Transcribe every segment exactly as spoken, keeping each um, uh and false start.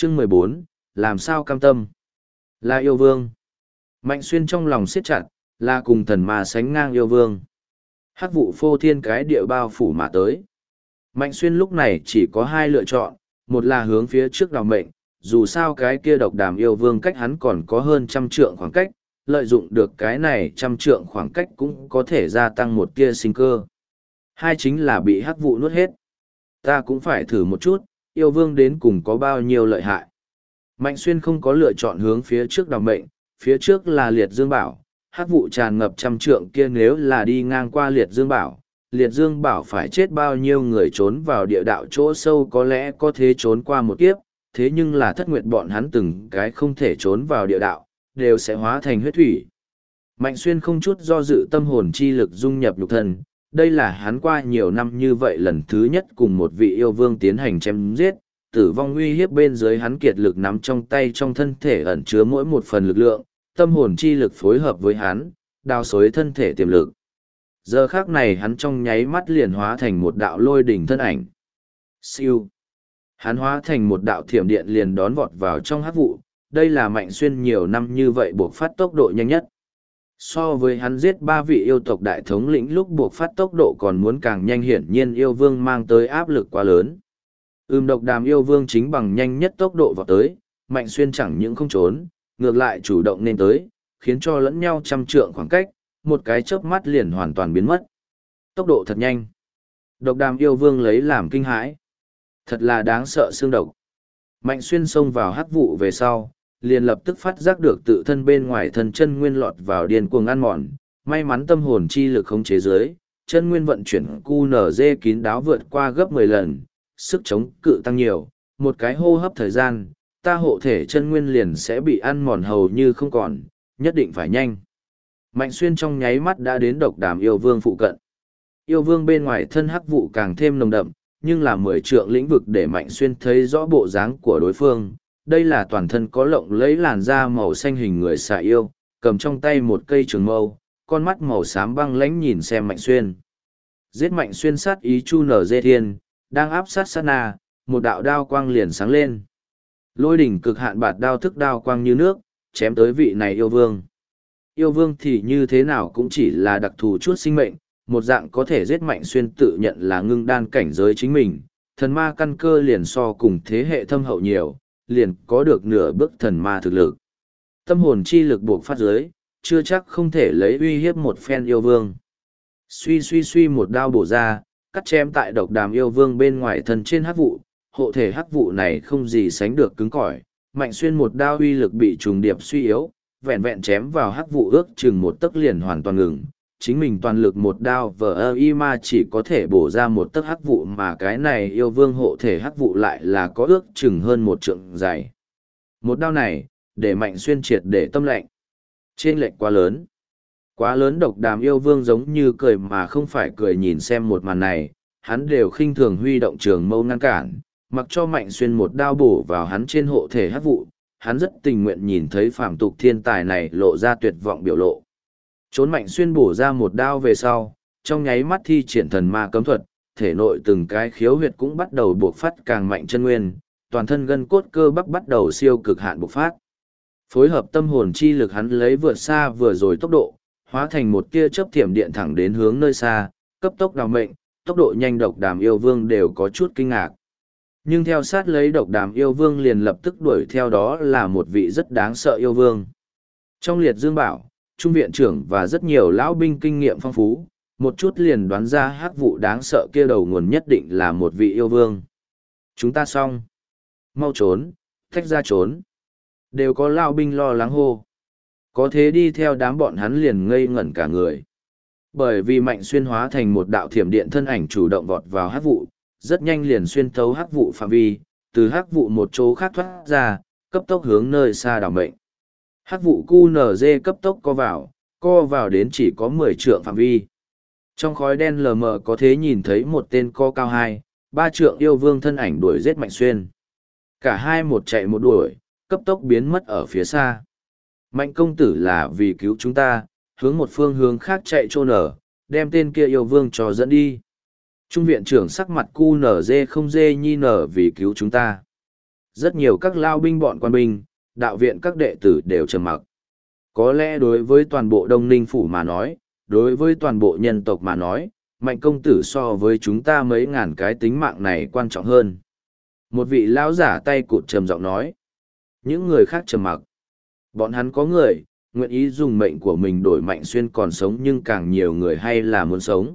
Chương mười bốn, làm sao cam tâm? Là yêu vương. Mạnh xuyên trong lòng siết chặt, là cùng thần ma sánh ngang yêu vương. Hắc vụ phô thiên cái địa bao phủ mà tới. Mạnh xuyên lúc này chỉ có hai lựa chọn, một là hướng phía trước đào mệnh, dù sao cái kia độc đàm yêu vương cách hắn còn có hơn trăm trượng khoảng cách, lợi dụng được cái này trăm trượng khoảng cách cũng có thể gia tăng một tia sinh cơ. Hai chính là bị hắc vụ nuốt hết. Ta cũng phải thử một chút, yêu vương đến cùng có bao nhiêu lợi hại. Mạnh xuyên không có lựa chọn hướng phía trước đào mệnh, phía trước là liệt dương bảo, hắc vụ tràn ngập trăm trượng kia nếu là đi ngang qua liệt dương bảo, liệt dương bảo phải chết bao nhiêu người trốn vào địa đạo chỗ sâu có lẽ có thể trốn qua một kiếp, thế nhưng là thất nguyệt bọn hắn từng cái không thể trốn vào địa đạo, đều sẽ hóa thành huyết thủy. Mạnh xuyên không chút do dự tâm hồn chi lực dung nhập nhục thân, đây là hắn qua nhiều năm như vậy lần thứ nhất cùng một vị yêu vương tiến hành chém giết, tử vong uy hiếp bên dưới hắn kiệt lực nắm trong tay trong thân thể ẩn chứa mỗi một phần lực lượng, tâm hồn chi lực phối hợp với hắn, đào xối thân thể tiềm lực. Giờ khác này hắn trong nháy mắt liền hóa thành một đạo lôi đỉnh thân ảnh. Siêu. Hắn hóa thành một đạo thiểm điện liền đón vọt vào trong hắc vụ, đây là Mạnh xuyên nhiều năm như vậy buộc phát tốc độ nhanh nhất. So với hắn giết ba vị yêu tộc đại thống lĩnh lúc buộc phát tốc độ còn muốn càng nhanh, hiển nhiên yêu vương mang tới áp lực quá lớn. Ưm độc đàm yêu vương chính bằng nhanh nhất tốc độ vào tới, Mạnh xuyên chẳng những không trốn, ngược lại chủ động nên tới, khiến cho lẫn nhau trăm trượng khoảng cách, một cái chớp mắt liền hoàn toàn biến mất. Tốc độ thật nhanh. Độc đàm yêu vương lấy làm kinh hãi. Thật là đáng sợ xương độc. Mạnh xuyên xông vào hắc vụ về sau, liền lập tức phát giác được tự thân bên ngoài thân chân nguyên lọt vào điên cuồng ăn mòn. May mắn tâm hồn chi lực khống chế dưới, chân nguyên vận chuyển cu nở dê kín đáo vượt qua gấp mười lần, sức chống cự tăng nhiều, một cái hô hấp thời gian, ta hộ thể chân nguyên liền sẽ bị ăn mòn hầu như không còn, nhất định phải nhanh. Mạnh xuyên trong nháy mắt đã đến độc đàm yêu vương phụ cận. Yêu vương bên ngoài thân hắc vụ càng thêm nồng đậm, nhưng là mười trượng lĩnh vực để Mạnh xuyên thấy rõ bộ dáng của đối phương. Đây là toàn thân có lộng lấy làn da màu xanh hình người xà yêu, cầm trong tay một cây trường mâu, con mắt màu xám băng lãnh nhìn xem Mạnh xuyên. Giết Mạnh xuyên sát ý chu nở dê thiên, đang áp sát sát na, một đạo đao quang liền sáng lên. Lôi đỉnh cực hạn bạt đao thức đao quang như nước, chém tới vị này yêu vương. Yêu vương thì như thế nào cũng chỉ là đặc thù chút sinh mệnh, một dạng có thể giết Mạnh xuyên tự nhận là ngưng đan cảnh giới chính mình, thần ma căn cơ liền so cùng thế hệ thâm hậu nhiều, liền có được nửa bước thần ma thực lực. Tâm hồn chi lực buộc phát giới, chưa chắc không thể lấy uy hiếp một phen yêu vương. Suy suy suy một đao bổ ra, cắt chém tại độc đàm yêu vương bên ngoài thân trên hắc vụ, hộ thể hắc vụ này không gì sánh được cứng cỏi, Mạnh xuyên một đao uy lực bị trùng điệp suy yếu, vẹn vẹn chém vào hắc vụ ước chừng một tấc liền hoàn toàn ngừng. Chính mình toàn lực một đao vờ ơ y ma chỉ có thể bổ ra một tấc hắc vụ, mà cái này yêu vương hộ thể hắc vụ lại là có ước chừng hơn một trượng dài. Một đao này, để Mạnh xuyên triệt để tâm lệnh. Trên lệnh quá lớn. Quá lớn. Độc đàm yêu vương giống như cười mà không phải cười nhìn xem một màn này, hắn đều khinh thường huy động trường mâu ngăn cản, mặc cho Mạnh xuyên một đao bổ vào hắn trên hộ thể hắc vụ, hắn rất tình nguyện nhìn thấy phàm tục thiên tài này lộ ra tuyệt vọng biểu lộ. Trốn Mạnh xuyên bổ ra một đao về sau, trong nháy mắt thi triển thần ma cấm thuật, thể nội từng cái khiếu huyệt cũng bắt đầu buộc phát càng mạnh chân nguyên, toàn thân gân cốt cơ bắp bắt đầu siêu cực hạn bộc phát. Phối hợp tâm hồn chi lực hắn lấy vượt xa vừa rồi tốc độ, hóa thành một tia chớp thiểm điện thẳng đến hướng nơi xa, cấp tốc đào mệnh, tốc độ nhanh độc đàm yêu vương đều có chút kinh ngạc. Nhưng theo sát lấy độc đàm yêu vương liền lập tức đuổi theo đó là một vị rất đáng sợ yêu vương. Trong liệt dương bảo, trung viện trưởng và rất nhiều lão binh kinh nghiệm phong phú, một chút liền đoán ra hắc vụ đáng sợ kia đầu nguồn nhất định là một vị yêu vương. Chúng ta xong. Mau trốn, tách ra trốn. Đều có lão binh lo lắng hô. Có thế đi theo đám bọn hắn liền ngây ngẩn cả người. Bởi vì Mạnh xuyên hóa thành một đạo thiểm điện thân ảnh chủ động vọt vào hắc vụ, rất nhanh liền xuyên thấu hắc vụ phạm vi, từ hắc vụ một chỗ khác thoát ra, cấp tốc hướng nơi xa đảo mệnh. Hắc vụ cu nở dê cấp tốc co vào, co vào đến chỉ có mười trượng phạm vi. Trong khói đen lờ mờ có thể nhìn thấy một tên co cao hai, ba trượng yêu vương thân ảnh đuổi giết Mạnh xuyên. Cả hai một chạy một đuổi, cấp tốc biến mất ở phía xa. Mạnh công tử là vì cứu chúng ta, hướng một phương hướng khác chạy trô nở, đem tên kia yêu vương cho dẫn đi. Trung viện trưởng sắc mặt cu nở dê không dê nhi nở vì cứu chúng ta. Rất nhiều các lao binh bọn quan binh, đạo viện các đệ tử đều trầm mặc. Có lẽ đối với toàn bộ Đông Ninh Phủ mà nói, đối với toàn bộ nhân tộc mà nói, Mạnh công tử so với chúng ta mấy ngàn cái tính mạng này quan trọng hơn. Một vị lão giả tay cụt trầm giọng nói. Những người khác trầm mặc. Bọn hắn có người, nguyện ý dùng mệnh của mình đổi Mạnh Xuyên còn sống, nhưng càng nhiều người hay là muốn sống.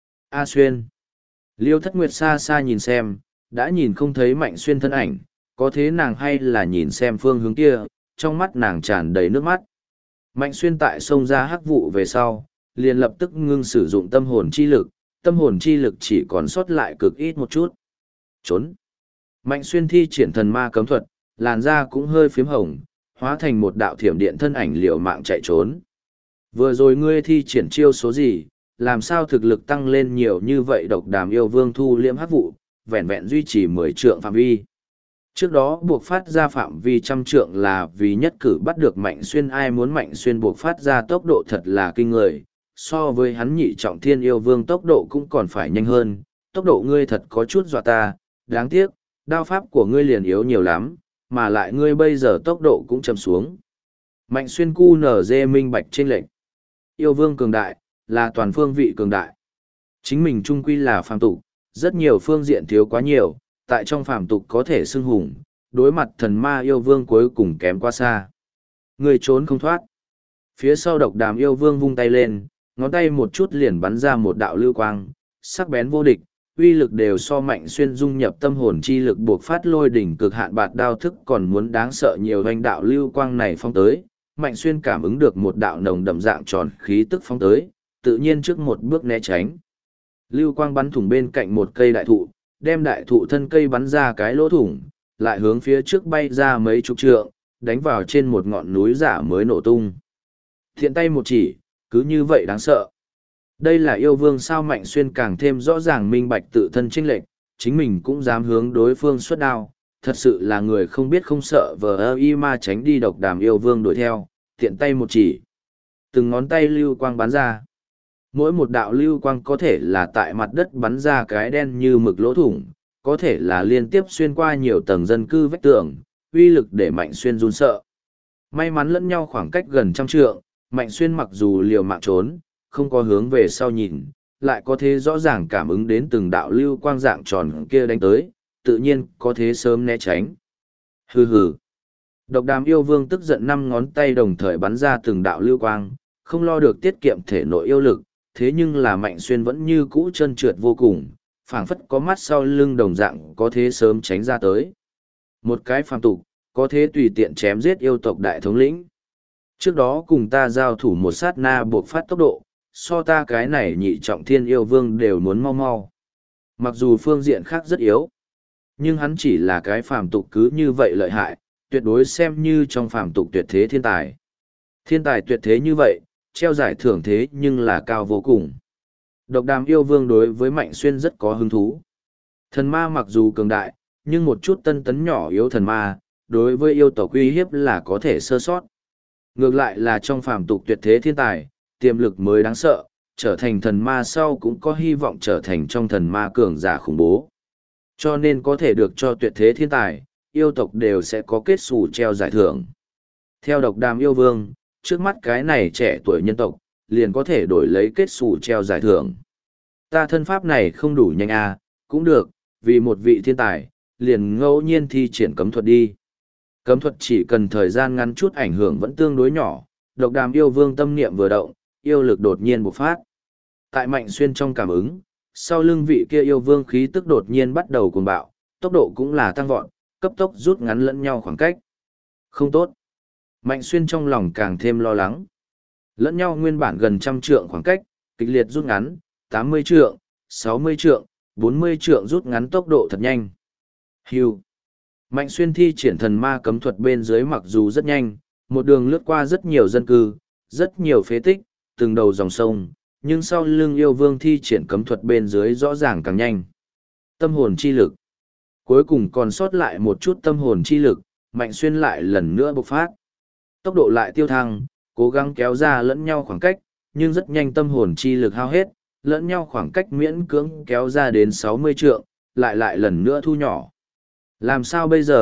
A Xuyên. Liêu Thất Nguyệt xa xa nhìn xem, đã nhìn không thấy Mạnh Xuyên thân ảnh, có thế nàng hay là nhìn xem phương hướng kia, trong mắt nàng tràn đầy nước mắt. Mạnh Xuyên tại sông ra hắc vụ về sau, liền lập tức ngưng sử dụng tâm hồn chi lực, tâm hồn chi lực chỉ còn sót lại cực ít một chút. Trốn. Mạnh Xuyên thi triển thần ma cấm thuật, làn da cũng hơi phím hồng, hóa thành một đạo thiểm điện thân ảnh liều mạng chạy trốn. Vừa rồi ngươi thi triển chiêu số gì, làm sao thực lực tăng lên nhiều như vậy? Độc Đàm yêu vương thu liễm hắc vụ, vẹn vẹn duy trì mười trượng phạm vi. Trước đó buộc phát ra phạm vi trăm trượng là vì nhất cử bắt được Mạnh Xuyên, ai muốn Mạnh Xuyên buộc phát ra tốc độ thật là kinh người, so với hắn nhị trọng thiên yêu vương tốc độ cũng còn phải nhanh hơn, tốc độ ngươi thật có chút dọa ta, đáng tiếc, đao pháp của ngươi liền yếu nhiều lắm, mà lại ngươi bây giờ tốc độ cũng chậm xuống. Mạnh Xuyên cu nở dê minh bạch trên lệnh. Yêu vương cường đại, là toàn phương vị cường đại. Chính mình trung quy là phàm tục, rất nhiều phương diện thiếu quá nhiều, tại trong phàm tục có thể xưng hùng, đối mặt thần ma yêu vương cuối cùng kém quá xa. Người trốn không thoát. Phía sau Độc Đàm yêu vương vung tay lên, ngón tay một chút liền bắn ra một đạo lưu quang, sắc bén vô địch, uy lực đều so Mạnh Xuyên dung nhập tâm hồn chi lực buộc phát lôi đỉnh cực hạn bạt đao thức còn muốn đáng sợ nhiều. Hoành đạo lưu quang này phong tới, Mạnh Xuyên cảm ứng được một đạo nồng đậm dạng tròn khí tức phong tới, tự nhiên trước một bước né tránh. Lưu quang bắn thủng bên cạnh một cây đại thụ, đem đại thụ thân cây bắn ra cái lỗ thủng, lại hướng phía trước bay ra mấy chục trượng, đánh vào trên một ngọn núi giả mới nổ tung. Thiện tay một chỉ, cứ như vậy đáng sợ. Đây là yêu vương sao? Mạnh Xuyên càng thêm rõ ràng minh bạch tự thân chênh lệch, chính mình cũng dám hướng đối phương xuất đao, thật sự là người không biết không sợ. Vờ ơ y ma tránh đi. Độc Đàm yêu vương đuổi theo, thiện tay một chỉ, từng ngón tay lưu quang bắn ra. Mỗi một đạo lưu quang có thể là tại mặt đất bắn ra cái đen như mực lỗ thủng, có thể là liên tiếp xuyên qua nhiều tầng dân cư vách tường, uy lực để Mạnh Xuyên run sợ. May mắn lẫn nhau khoảng cách gần trăm trượng, Mạnh Xuyên mặc dù liều mạng trốn, không có hướng về sau nhìn, lại có thể rõ ràng cảm ứng đến từng đạo lưu quang dạng tròn kia đánh tới, tự nhiên có thể sớm né tránh. Hừ hừ. Độc Đàm yêu vương tức giận, năm ngón tay đồng thời bắn ra từng đạo lưu quang, không lo được tiết kiệm thể nội yêu lực, thế nhưng là Mạnh Xuyên vẫn như cũ trơn trượt vô cùng, phảng phất có mắt sau lưng đồng dạng có thể sớm tránh ra tới. Một cái phàm tục, có thể tùy tiện chém giết yêu tộc đại thống lĩnh. Trước đó cùng ta giao thủ một sát na buộc phát tốc độ, so ta cái này nhị trọng thiên yêu vương đều muốn mau mau. Mặc dù phương diện khác rất yếu, nhưng hắn chỉ là cái phàm tục cứ như vậy lợi hại, tuyệt đối xem như trong phàm tục tuyệt thế thiên tài. Thiên tài tuyệt thế như vậy, treo giải thưởng thế nhưng là cao vô cùng. Độc Đàm yêu vương đối với Mạnh Xuyên rất có hứng thú. Thần ma mặc dù cường đại, nhưng một chút tân tấn nhỏ yếu thần ma, đối với yêu tộc uy hiếp là có thể sơ sót. Ngược lại là trong phàm tục tuyệt thế thiên tài, tiềm lực mới đáng sợ, trở thành thần ma sau cũng có hy vọng trở thành trong thần ma cường giả khủng bố. Cho nên có thể được cho tuyệt thế thiên tài, yêu tộc đều sẽ có kết xù treo giải thưởng. Theo Độc Đàm yêu vương, trước mắt cái này trẻ tuổi nhân tộc, liền có thể đổi lấy kết xù treo giải thưởng. Ta thân pháp này không đủ nhanh à, cũng được, vì một vị thiên tài, liền ngẫu nhiên thi triển cấm thuật đi. Cấm thuật chỉ cần thời gian ngắn chút, ảnh hưởng vẫn tương đối nhỏ. Độc Đàm yêu vương tâm niệm vừa động, yêu lực đột nhiên bộc phát. Tại Mạnh Xuyên trong cảm ứng, sau lưng vị kia yêu vương khí tức đột nhiên bắt đầu cuồng bạo, tốc độ cũng là tăng vọt, cấp tốc rút ngắn lẫn nhau khoảng cách. Không tốt. Mạnh Xuyên trong lòng càng thêm lo lắng. Lẫn nhau nguyên bản gần trăm trượng khoảng cách, kịch liệt rút ngắn, tám mươi trượng, sáu mươi trượng, bốn mươi trượng rút ngắn tốc độ thật nhanh. Hưu. Mạnh Xuyên thi triển thần ma cấm thuật bên dưới mặc dù rất nhanh, một đường lướt qua rất nhiều dân cư, rất nhiều phế tích, từng đầu dòng sông, nhưng sau lưng yêu vương thi triển cấm thuật bên dưới rõ ràng càng nhanh. Tâm hồn chi lực. Cuối cùng còn sót lại một chút tâm hồn chi lực, Mạnh Xuyên lại lần nữa bộc phát. Tốc độ lại tiêu thăng, cố gắng kéo ra lẫn nhau khoảng cách, nhưng rất nhanh tâm hồn chi lực hao hết, lẫn nhau khoảng cách miễn cưỡng kéo ra đến sáu mươi trượng, lại lại lần nữa thu nhỏ. Làm sao bây giờ,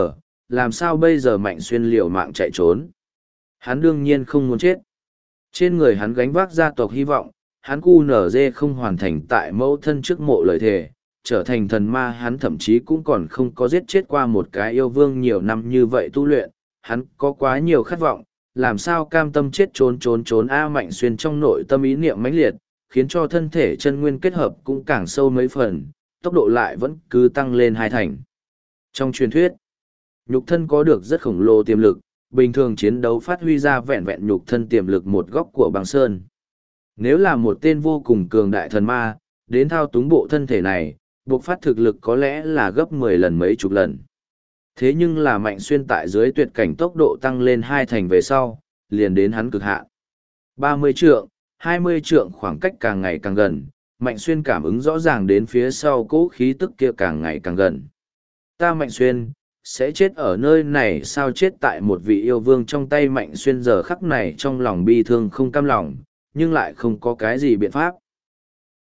làm sao bây giờ Mạnh Xuyên liều mạng chạy trốn? Hắn đương nhiên không muốn chết. Trên người hắn gánh vác gia tộc hy vọng, hắn cu nở dê không hoàn thành tại mẫu thân trước mộ lời thề, trở thành thần ma hắn thậm chí cũng còn không có giết chết qua một cái yêu vương nhiều năm như vậy tu luyện, hắn có quá nhiều khát vọng, làm sao cam tâm chết trốn trốn trốn A Mạnh Xuyên trong nội tâm ý niệm mãnh liệt, khiến cho thân thể chân nguyên kết hợp cũng càng sâu mấy phần, tốc độ lại vẫn cứ tăng lên hai thành. Trong truyền thuyết, nhục thân có được rất khổng lồ tiềm lực, bình thường chiến đấu phát huy ra vẹn vẹn nhục thân tiềm lực một góc của băng sơn. Nếu là một tên vô cùng cường đại thần ma, đến thao túng bộ thân thể này, buộc phát thực lực có lẽ là gấp mười lần mấy chục lần. Thế nhưng là Mạnh Xuyên tại dưới tuyệt cảnh tốc độ tăng lên hai thành về sau, liền đến hắn cực hạn. ba mươi trượng, hai mươi trượng khoảng cách càng ngày càng gần, Mạnh Xuyên cảm ứng rõ ràng đến phía sau cỗ khí tức kia càng ngày càng gần. Ta Mạnh Xuyên, sẽ chết ở nơi này sao chết tại một vị yêu vương trong tay Mạnh Xuyên giờ khắc này trong lòng bi thương không cam lòng, nhưng lại không có cái gì biện pháp.